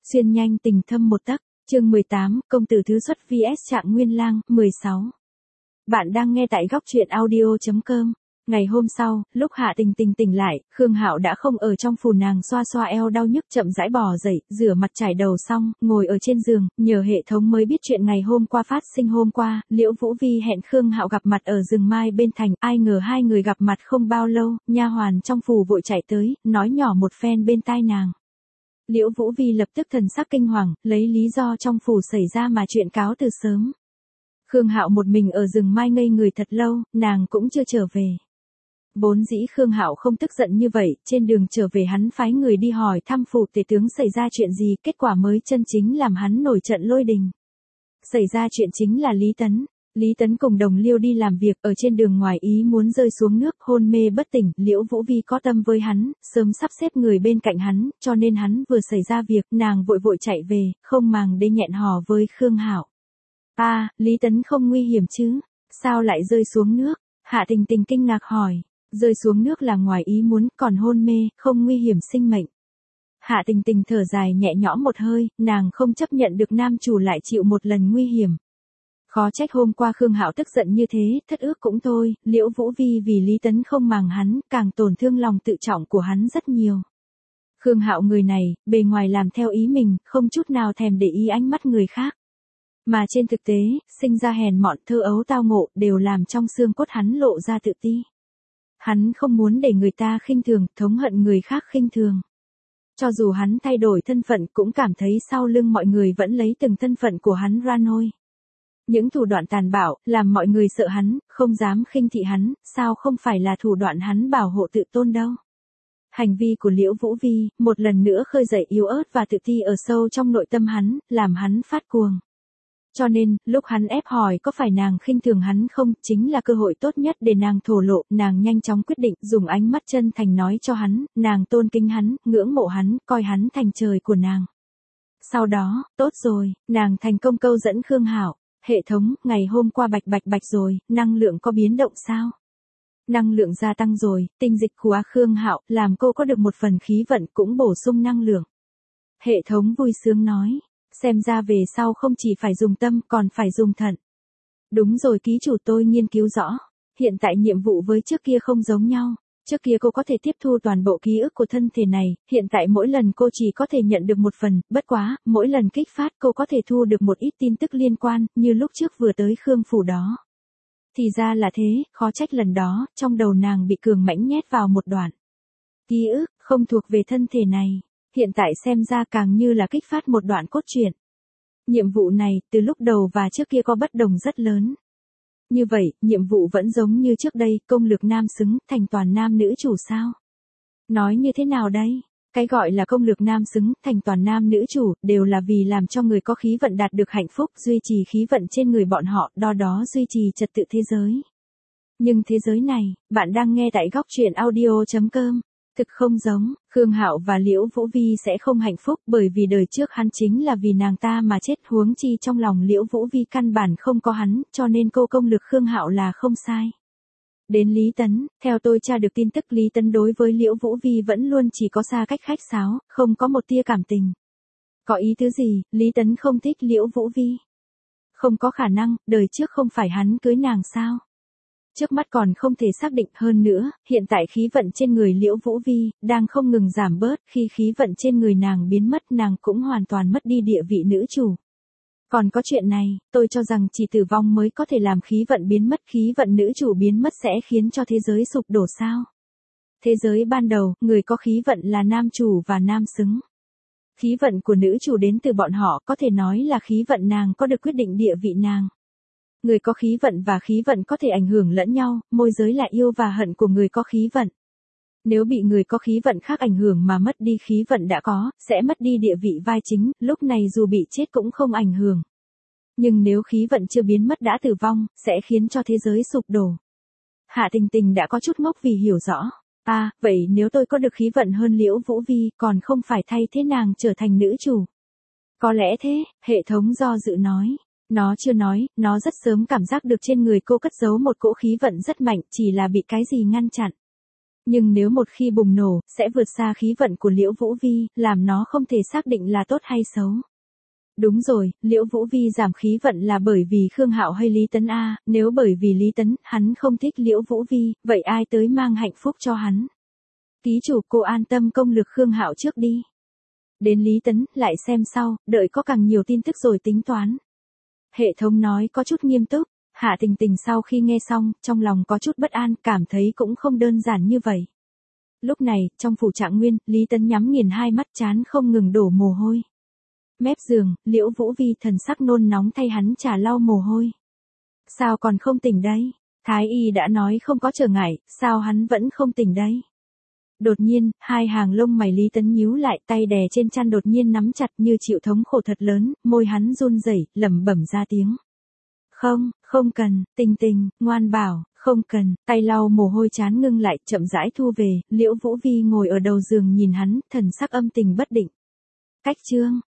Xuyên nhanh tình thâm một tấc, chương 18, công tử thứ xuất vs Trạng Nguyên Lang, 16. Bạn đang nghe tại góc truyện audio.com. Ngày hôm sau, lúc Hạ Tình Tình tỉnh lại, Khương Hạo đã không ở trong phủ, nàng xoa xoa eo đau nhức chậm rãi bò dậy, rửa mặt trải đầu xong, ngồi ở trên giường, nhờ hệ thống mới biết chuyện ngày hôm qua phát sinh. Hôm qua, Liễu Vũ Vi hẹn Khương Hạo gặp mặt ở rừng mai bên thành, ai ngờ hai người gặp mặt không bao lâu, nha hoàn trong phủ vội chạy tới, nói nhỏ một phen bên tai nàng. Liễu Vũ Vi lập tức thần sắc kinh hoàng, lấy lý do trong phủ xảy ra mà chuyện cáo từ sớm. Khương Hạo một mình ở rừng mai ngây người thật lâu, nàng cũng chưa trở về. Vốn dĩ Khương Hạo không tức giận như vậy, trên đường trở về hắn phái người đi hỏi thăm phủ tể tướng xảy ra chuyện gì, kết quả mới chân chính làm hắn nổi trận lôi đình. Xảy ra chuyện chính là Lý Tấn. Lý Tấn cùng Đồng Liêu đi làm việc, ở trên đường ngoài ý muốn rơi xuống nước, hôn mê bất tỉnh. Liễu Vũ Vi có tâm với hắn, sớm sắp xếp người bên cạnh hắn, cho nên hắn vừa xảy ra việc, nàng vội vội chạy về, không màng đến hẹn hò với Khương Hạo. Lý Tấn không nguy hiểm chứ? Sao lại rơi xuống nước? Hạ Tình Tình kinh ngạc hỏi. Rơi xuống nước là ngoài ý muốn, còn hôn mê, không nguy hiểm sinh mệnh. Hạ Tình Tình thở dài nhẹ nhõm một hơi, nàng không chấp nhận được nam chủ lại chịu một lần nguy hiểm. Khó trách hôm qua Khương Hạo tức giận như thế, thất ước cũng thôi, Liễu Vũ Vi vì Lý Tấn không màng hắn, càng tổn thương lòng tự trọng của hắn rất nhiều. Khương Hạo người này, bề ngoài làm theo ý mình, không chút nào thèm để ý ánh mắt người khác. Mà trên thực tế, sinh ra hèn mọn, thơ ấu tao ngộ, đều làm trong xương cốt hắn lộ ra tự ti. Hắn không muốn để người ta khinh thường, thống hận người khác khinh thường. Cho dù hắn thay đổi thân phận cũng cảm thấy sau lưng mọi người vẫn lấy từng thân phận của hắn ra nôi. Những thủ đoạn tàn bạo, làm mọi người sợ hắn, không dám khinh thị hắn, sao không phải là thủ đoạn hắn bảo hộ tự tôn đâu. Hành vi của Liễu Vũ Vi, một lần nữa khơi dậy yếu ớt và tự ti ở sâu trong nội tâm hắn, làm hắn phát cuồng. Cho nên, lúc hắn ép hỏi có phải nàng khinh thường hắn không, chính là cơ hội tốt nhất để nàng thổ lộ, nàng nhanh chóng quyết định, dùng ánh mắt chân thành nói cho hắn, nàng tôn kính hắn, ngưỡng mộ hắn, coi hắn thành trời của nàng. Sau đó, tốt rồi, nàng thành công câu dẫn Khương Hạo. Hệ thống, ngày hôm qua bạch rồi, năng lượng có biến động sao? Năng lượng gia tăng rồi, tinh dịch của Khương Hạo, làm cô có được một phần khí vận cũng bổ sung năng lượng. Hệ thống vui sướng nói, xem ra về sau không chỉ phải dùng tâm còn phải dùng thận. Đúng rồi ký chủ, tôi nghiên cứu rõ. Hiện tại nhiệm vụ với trước kia không giống nhau. Trước kia cô có thể tiếp thu toàn bộ ký ức của thân thể này, hiện tại mỗi lần cô chỉ có thể nhận được một phần, bất quá, mỗi lần kích phát cô có thể thu được một ít tin tức liên quan, như lúc trước vừa tới Khương phủ đó. Thì ra là thế, khó trách lần đó, trong đầu nàng bị cường mãnh nhét vào một đoạn. Ký ức, không thuộc về thân thể này, hiện tại xem ra càng như là kích phát một đoạn cốt truyện. Nhiệm vụ này, từ lúc đầu và trước kia có bất đồng rất lớn. Như vậy, nhiệm vụ vẫn giống như trước đây, công lược nam xứng, thành toàn nam nữ chủ sao? Nói như thế nào đây? Cái gọi là công lược nam xứng, thành toàn nam nữ chủ, đều là vì làm cho người có khí vận đạt được hạnh phúc, duy trì khí vận trên người bọn họ, đó duy trì trật tự thế giới. Nhưng thế giới này, bạn đang nghe tại góc truyện audio.com. Thực không giống, Khương Hạo và Liễu Vũ Vi sẽ không hạnh phúc bởi vì đời trước hắn chính là vì nàng ta mà chết, huống chi trong lòng Liễu Vũ Vi căn bản không có hắn, cho nên cô công lược Khương Hạo là không sai. Đến Lý Tấn, theo tôi tra được tin tức Lý Tấn đối với Liễu Vũ Vi vẫn luôn chỉ có xa cách khách sáo, không có một tia cảm tình. Có ý tứ gì, Lý Tấn không thích Liễu Vũ Vi? Không có khả năng, đời trước không phải hắn cưới nàng sao? Trước mắt còn không thể xác định, hơn nữa, hiện tại khí vận trên người Liễu Vũ Vi đang không ngừng giảm bớt, khi khí vận trên người nàng biến mất nàng cũng hoàn toàn mất đi địa vị nữ chủ. Còn có chuyện này, tôi cho rằng chỉ tử vong mới có thể làm khí vận biến mất, khí vận nữ chủ biến mất sẽ khiến cho thế giới sụp đổ sao? Thế giới ban đầu, người có khí vận là nam chủ và nam xứng. Khí vận của nữ chủ đến từ bọn họ, có thể nói là khí vận nàng có được quyết định địa vị nàng. Người có khí vận và khí vận có thể ảnh hưởng lẫn nhau, môi giới là yêu và hận của người có khí vận. Nếu bị người có khí vận khác ảnh hưởng mà mất đi khí vận đã có, sẽ mất đi địa vị vai chính, lúc này dù bị chết cũng không ảnh hưởng. Nhưng nếu khí vận chưa biến mất đã tử vong, sẽ khiến cho thế giới sụp đổ. Hạ Tình Tình đã có chút ngốc vì hiểu rõ. Vậy nếu tôi có được khí vận hơn Liễu Vũ Vi, còn không phải thay thế nàng trở thành nữ chủ? Có lẽ thế, hệ thống do dự nói. Nó chưa nói, nó rất sớm cảm giác được trên người cô cất giấu một cỗ khí vận rất mạnh, chỉ là bị cái gì ngăn chặn. Nhưng nếu một khi bùng nổ, sẽ vượt xa khí vận của Liễu Vũ Vi, làm nó không thể xác định là tốt hay xấu. Đúng rồi, Liễu Vũ Vi giảm khí vận là bởi vì Khương Hạo hay Lý Tấn a, nếu bởi vì Lý Tấn, hắn không thích Liễu Vũ Vi, vậy ai tới mang hạnh phúc cho hắn? Ký chủ, cô an tâm công lực Khương Hạo trước đi. Đến Lý Tấn, lại xem sau, đợi có càng nhiều tin tức rồi tính toán. Hệ thống nói có chút nghiêm túc, Hạ Tình Tình sau khi nghe xong, trong lòng có chút bất an, cảm thấy cũng không đơn giản như vậy. Lúc này, trong phủ Trạng Nguyên, Lý Tấn nhắm nghiền hai mắt chán không ngừng đổ mồ hôi. Mép giường, Liễu Vũ Vi thần sắc nôn nóng thay hắn trà lau mồ hôi. Sao còn không tỉnh đấy? Thái y đã nói không có trở ngại, sao hắn vẫn không tỉnh đấy? Đột nhiên, hai hàng lông mày Lý Tấn nhíu lại, tay đè trên chăn đột nhiên nắm chặt như chịu thống khổ thật lớn, môi hắn run rẩy, lẩm bẩm ra tiếng. Không, không cần, Tình Tình, ngoan bảo, không cần, tay lau mồ hôi chán ngưng lại, chậm rãi thu về, Liễu Vũ Vi ngồi ở đầu giường nhìn hắn, thần sắc âm tình bất định. Cách chương